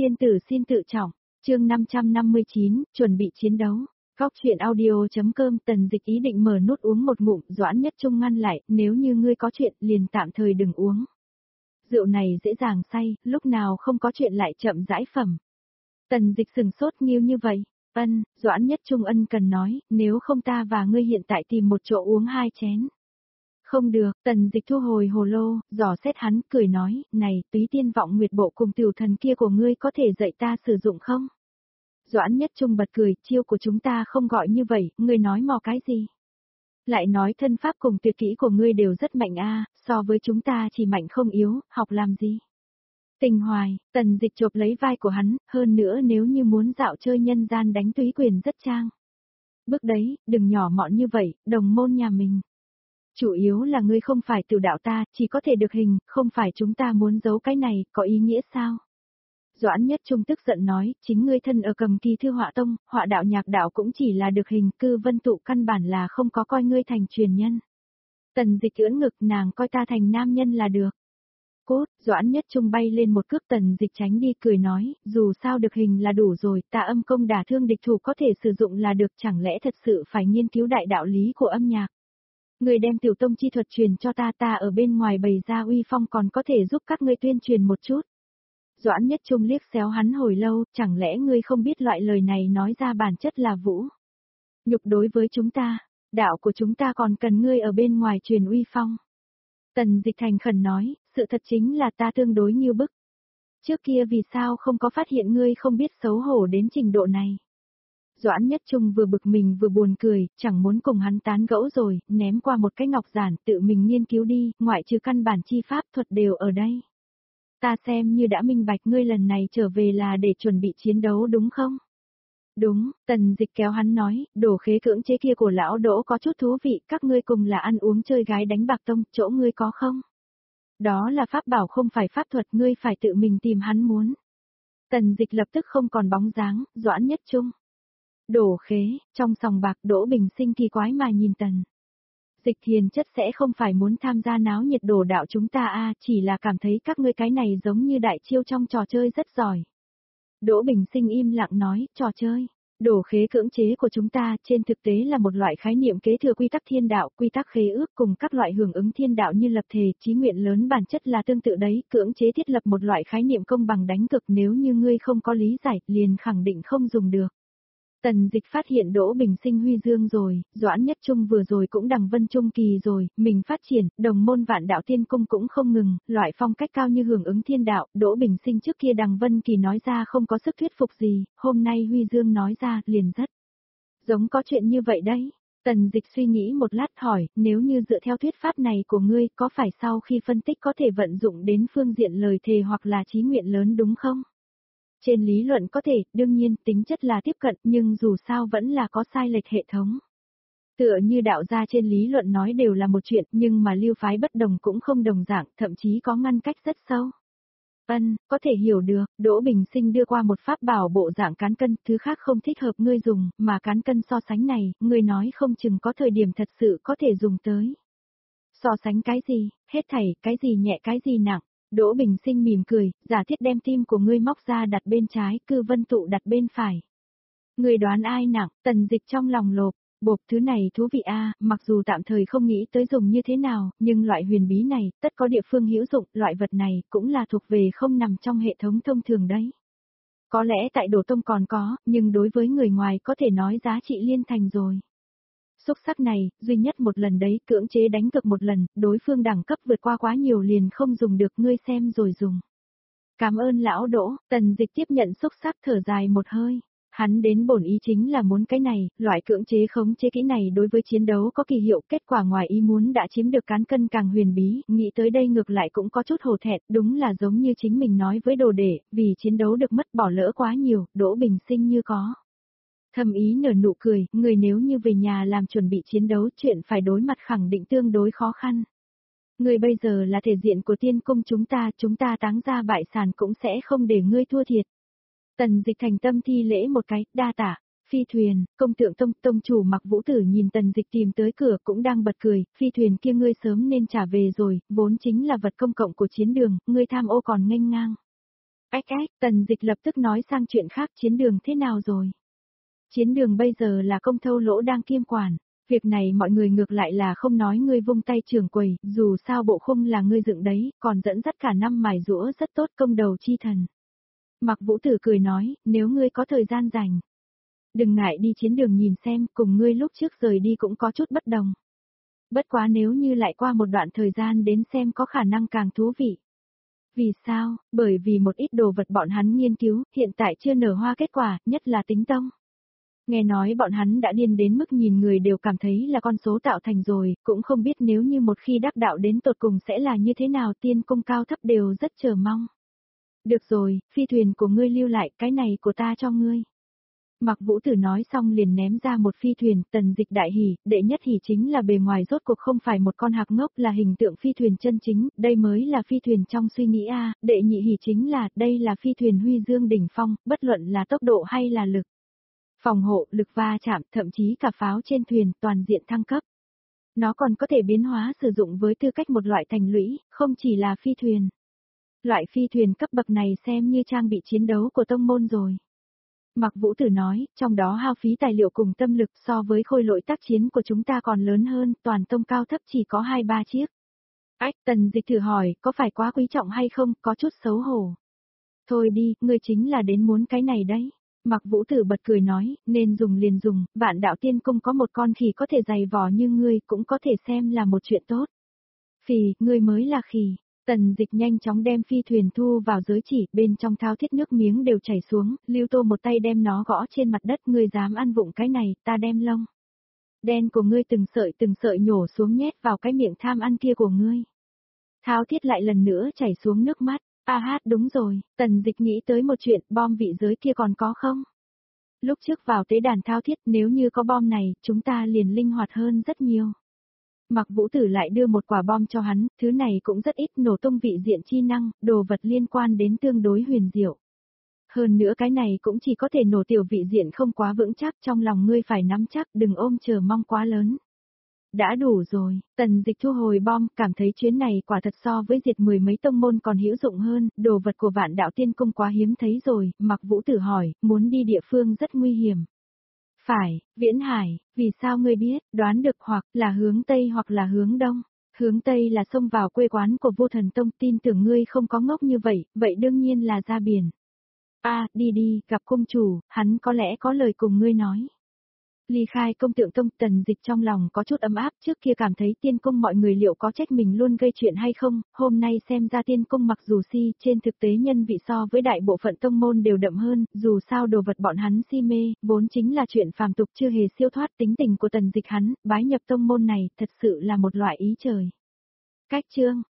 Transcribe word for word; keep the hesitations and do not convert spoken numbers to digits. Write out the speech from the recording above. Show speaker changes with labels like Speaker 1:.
Speaker 1: Tiên tử xin tự trọng, chương năm trăm năm mươi chín, chuẩn bị chiến đấu. Góc chuyện audio.com Tần Dịch ý định mở nút uống một ngụm, Doãn Nhất Trung ngăn lại, nếu như ngươi có chuyện liền tạm thời đừng uống. Rượu này dễ dàng say, lúc nào không có chuyện lại chậm rãi phẩm. Tần Dịch sừng sốt nghiêu như vậy, ân, Doãn Nhất Trung ân cần nói, nếu không ta và ngươi hiện tại tìm một chỗ uống hai chén. Không được, Tần Dịch thu hồi hồ lô, dò xét hắn, cười nói, này, túy tiên vọng nguyệt bộ cùng tiểu thần kia của ngươi có thể dạy ta sử dụng không? Doãn Nhất Trung bật cười, chiêu của chúng ta không gọi như vậy, ngươi nói mò cái gì? Lại nói thân pháp cùng tuyệt kỹ của ngươi đều rất mạnh a, so với chúng ta chỉ mạnh không yếu, học làm gì? Tình hoài, Tần Dịch chộp lấy vai của hắn, hơn nữa nếu như muốn dạo chơi nhân gian đánh túy quyền rất trang. Bước đấy, đừng nhỏ mọn như vậy, đồng môn nhà mình. Chủ yếu là ngươi không phải tiểu đạo ta, chỉ có thể được hình, không phải chúng ta muốn giấu cái này, có ý nghĩa sao? Doãn Nhất Trung tức giận nói, chính ngươi thân ở Cầm Kỳ Thư Họa Tông, họa đạo nhạc đạo cũng chỉ là được hình, Cư Vân Tụ căn bản là không có coi ngươi thành truyền nhân. Tần Dịch ưỡn ngực, nàng coi ta thành nam nhân là được. Cốt, Doãn Nhất Trung bay lên một cước, Tần Dịch tránh đi cười nói, dù sao được hình là đủ rồi, ta âm công đả thương địch thủ có thể sử dụng là được, chẳng lẽ thật sự phải nghiên cứu đại đạo lý của âm nhạc. Người đem tiểu tông chi thuật truyền cho ta, ta ở bên ngoài bày ra uy phong còn có thể giúp các ngươi tuyên truyền một chút. Doãn Nhất Trung liếc xéo hắn hồi lâu, chẳng lẽ ngươi không biết loại lời này nói ra bản chất là vũ nhục đối với chúng ta, đạo của chúng ta còn cần ngươi ở bên ngoài truyền uy phong. Tần Dịch thành khẩn nói, sự thật chính là ta tương đối nghiêu bức. Trước kia vì sao không có phát hiện ngươi không biết xấu hổ đến trình độ này. Doãn Nhất Trung vừa bực mình vừa buồn cười, chẳng muốn cùng hắn tán gẫu rồi, ném qua một cái ngọc giản, tự mình nghiên cứu đi, ngoại trừ căn bản chi pháp thuật đều ở đây. Ta xem như đã minh bạch, ngươi lần này trở về là để chuẩn bị chiến đấu đúng không? Đúng, Tần Dịch kéo hắn nói, đồ khế cưỡng chế kia của lão Đỗ có chút thú vị, các ngươi cùng là ăn uống chơi gái đánh bạc tông, chỗ ngươi có không? Đó là pháp bảo không phải pháp thuật, ngươi phải tự mình tìm hắn muốn. Tần Dịch lập tức không còn bóng dáng, Doãn Nhất Trung. Đổ khế, trong sòng bạc Đỗ Bình Sinh kỳ quái mà nhìn Tần Dịch Thiền chất sẽ không phải muốn tham gia náo nhiệt đồ đạo chúng ta a, chỉ là cảm thấy các ngươi cái này giống như đại chiêu trong trò chơi rất giỏi. Đỗ Bình Sinh im lặng nói, trò chơi, đổ khế cưỡng chế của chúng ta trên thực tế là một loại khái niệm kế thừa quy tắc thiên đạo, quy tắc khế ước cùng các loại hưởng ứng thiên đạo như lập thề, chí nguyện lớn bản chất là tương tự đấy, cưỡng chế thiết lập một loại khái niệm công bằng đánh cực, nếu như ngươi không có lý giải, liền khẳng định không dùng được. Tần Dịch phát hiện Đỗ Bình Sinh huy dương rồi, Doãn Nhất Trung vừa rồi cũng đằng vân trung kỳ rồi, mình phát triển, đồng môn vạn đạo tiên cung cũng không ngừng, loại phong cách cao như hưởng ứng thiên đạo, Đỗ Bình Sinh trước kia đằng vân kỳ nói ra không có sức thuyết phục gì, hôm nay huy dương nói ra, liền rất giống có chuyện như vậy đấy. Tần Dịch suy nghĩ một lát hỏi, nếu như dựa theo thuyết pháp này của ngươi, có phải sau khi phân tích có thể vận dụng đến phương diện lời thề hoặc là chí nguyện lớn đúng không? Trên lý luận có thể, đương nhiên, tính chất là tiếp cận, nhưng dù sao vẫn là có sai lệch hệ thống. Tựa như đạo gia trên lý luận nói đều là một chuyện, nhưng mà lưu phái bất đồng cũng không đồng dạng, thậm chí có ngăn cách rất sâu. Ân, có thể hiểu được, Đỗ Bình Sinh đưa qua một pháp bảo bộ dạng cán cân, thứ khác không thích hợp ngươi dùng, mà cán cân so sánh này, ngươi nói không chừng có thời điểm thật sự có thể dùng tới. So sánh cái gì, hết thảy, cái gì nhẹ cái gì nặng. Đỗ Bình Sinh mỉm cười, giả thiết đem tim của ngươi móc ra đặt bên trái, Cư Vân Tụ đặt bên phải. Ngươi đoán ai nặng, Tần Dịch trong lòng lộp, bộp thứ này thú vị a, mặc dù tạm thời không nghĩ tới dùng như thế nào, nhưng loại huyền bí này, tất có địa phương hữu dụng, loại vật này cũng là thuộc về không nằm trong hệ thống thông thường đấy. Có lẽ tại Đồ Tông còn có, nhưng đối với người ngoài có thể nói giá trị liên thành rồi. Xúc sắc này, duy nhất một lần đấy, cưỡng chế đánh cực một lần, đối phương đẳng cấp vượt qua quá nhiều liền không dùng được, ngươi xem rồi dùng. Cảm ơn lão Đỗ, Tần Dịch tiếp nhận xúc sắc thở dài một hơi. Hắn đến bổn ý chính là muốn cái này, loại cưỡng chế khống chế kỹ này đối với chiến đấu có kỳ hiệu, kết quả ngoài ý muốn đã chiếm được cán cân càng huyền bí, nghĩ tới đây ngược lại cũng có chút hổ thẹn, đúng là giống như chính mình nói với đồ đệ, vì chiến đấu được mất bỏ lỡ quá nhiều, Đỗ Bình Sinh như có. Thầm ý nở nụ cười, người nếu như về nhà làm chuẩn bị chiến đấu, chuyện phải đối mặt khẳng định tương đối khó khăn. Người bây giờ là thể diện của tiên cung chúng ta, chúng ta táng ra bại sản cũng sẽ không để ngươi thua thiệt. Tần Dịch thành tâm thi lễ một cái, đa tạ. Phi thuyền, công tượng tông, tông chủ Mặc Vũ Tử nhìn Tần Dịch tìm tới cửa cũng đang bật cười, phi thuyền kia ngươi sớm nên trả về rồi, vốn chính là vật công cộng của chiến đường, ngươi tham ô còn nghênh ngang. Ách ách, Tần Dịch lập tức nói sang chuyện khác, chiến đường thế nào rồi? Chiến đường bây giờ là công thâu lỗ đang kiêm quản. Việc này mọi người ngược lại là không nói ngươi vung tay trưởng quầy, dù sao bộ khung là ngươi dựng đấy, còn dẫn dắt cả năm mài rũa rất tốt công đầu chi thần. Mạc Vũ Tử cười nói, nếu ngươi có thời gian rảnh, đừng ngại đi chiến đường nhìn xem, cùng ngươi lúc trước rời đi cũng có chút bất đồng. Bất quá nếu như lại qua một đoạn thời gian đến xem có khả năng càng thú vị. Vì sao? Bởi vì một ít đồ vật bọn hắn nghiên cứu, hiện tại chưa nở hoa kết quả, nhất là tính tông. Nghe nói bọn hắn đã điên đến mức nhìn người đều cảm thấy là con số tạo thành rồi, cũng không biết nếu như một khi đắc đạo đến tột cùng sẽ là như thế nào, tiên cung cao thấp đều rất chờ mong. Được rồi, phi thuyền của ngươi lưu lại, cái này của ta cho ngươi. Mạc Vũ Tử nói xong liền ném ra một phi thuyền, Tần Dịch đại hỉ, đệ nhất hỉ chính là bề ngoài rốt cuộc không phải một con hạc ngốc, là hình tượng phi thuyền chân chính, đây mới là phi thuyền trong suy nghĩ a, đệ nhị hỉ chính là, đây là phi thuyền huy dương đỉnh phong, bất luận là tốc độ hay là lực. Phòng hộ, lực va chạm, thậm chí cả pháo trên thuyền, toàn diện thăng cấp. Nó còn có thể biến hóa sử dụng với tư cách một loại thành lũy, không chỉ là phi thuyền. Loại phi thuyền cấp bậc này xem như trang bị chiến đấu của tông môn rồi. Mạc Vũ Tử nói, trong đó hao phí tài liệu cùng tâm lực so với khôi lỗi tác chiến của chúng ta còn lớn hơn, toàn tông cao thấp chỉ có hai ba chiếc. Ách, Tần Dịch thử hỏi, có phải quá quý trọng hay không, có chút xấu hổ. Thôi đi, ngươi chính là đến muốn cái này đấy. Mạc Vũ Tử bật cười nói, nên dùng liền dùng, Vạn Đạo Tiên Cung có một con khỉ có thể dày vò như ngươi cũng có thể xem là một chuyện tốt. Phì, ngươi mới là khỉ. Tần Dịch nhanh chóng đem phi thuyền thu vào giới chỉ, bên trong thao thiết nước miếng đều chảy xuống, Lưu Tô một tay đem nó gõ trên mặt đất, ngươi dám ăn vụng cái này, ta đem lông đen của ngươi từng sợi từng sợi nhổ xuống nhét vào cái miệng tham ăn kia của ngươi. Thao thiết lại lần nữa chảy xuống nước mắt, a hát đúng rồi, Tần Dịch nghĩ tới một chuyện, bom vị giới kia còn có không? Lúc trước vào tế đàn thao thiết, nếu như có bom này, chúng ta liền linh hoạt hơn rất nhiều. Mạc Vũ Tử lại đưa một quả bom cho hắn, thứ này cũng rất ít nổ tung vị diện chi năng, đồ vật liên quan đến tương đối huyền diệu. Hơn nữa cái này cũng chỉ có thể nổ tiểu vị diện không quá vững chắc, trong lòng ngươi phải nắm chắc, đừng ôm chờ mong quá lớn. Đã đủ rồi, Tần Dịch thu hồi bom, cảm thấy chuyến này quả thật so với diệt mười mấy tông môn còn hữu dụng hơn, đồ vật của Vạn Đạo Tiên Cung quá hiếm thấy rồi, Mạc Vũ Tử hỏi, muốn đi địa phương rất nguy hiểm. Phải, Viễn Hải, vì sao ngươi biết, đoán được hoặc là hướng Tây hoặc là hướng Đông. Hướng Tây là xông vào quê quán của Vô Thần Tông, tin tưởng ngươi không có ngốc như vậy, vậy đương nhiên là ra biển. A, đi đi, gặp cung chủ, hắn có lẽ có lời cùng ngươi nói. Ly khai công tượng tông, Tần Dịch trong lòng có chút ấm áp, trước kia cảm thấy tiên cung mọi người liệu có trách mình luôn gây chuyện hay không, hôm nay xem ra tiên cung mặc dù si, trên thực tế nhân vị so với đại bộ phận tông môn đều đậm hơn, dù sao đồ vật bọn hắn si mê, vốn chính là chuyện phàm tục chưa hề siêu thoát, tính tình của Tần Dịch hắn, bái nhập tông môn này, thật sự là một loại ý trời. Cách chương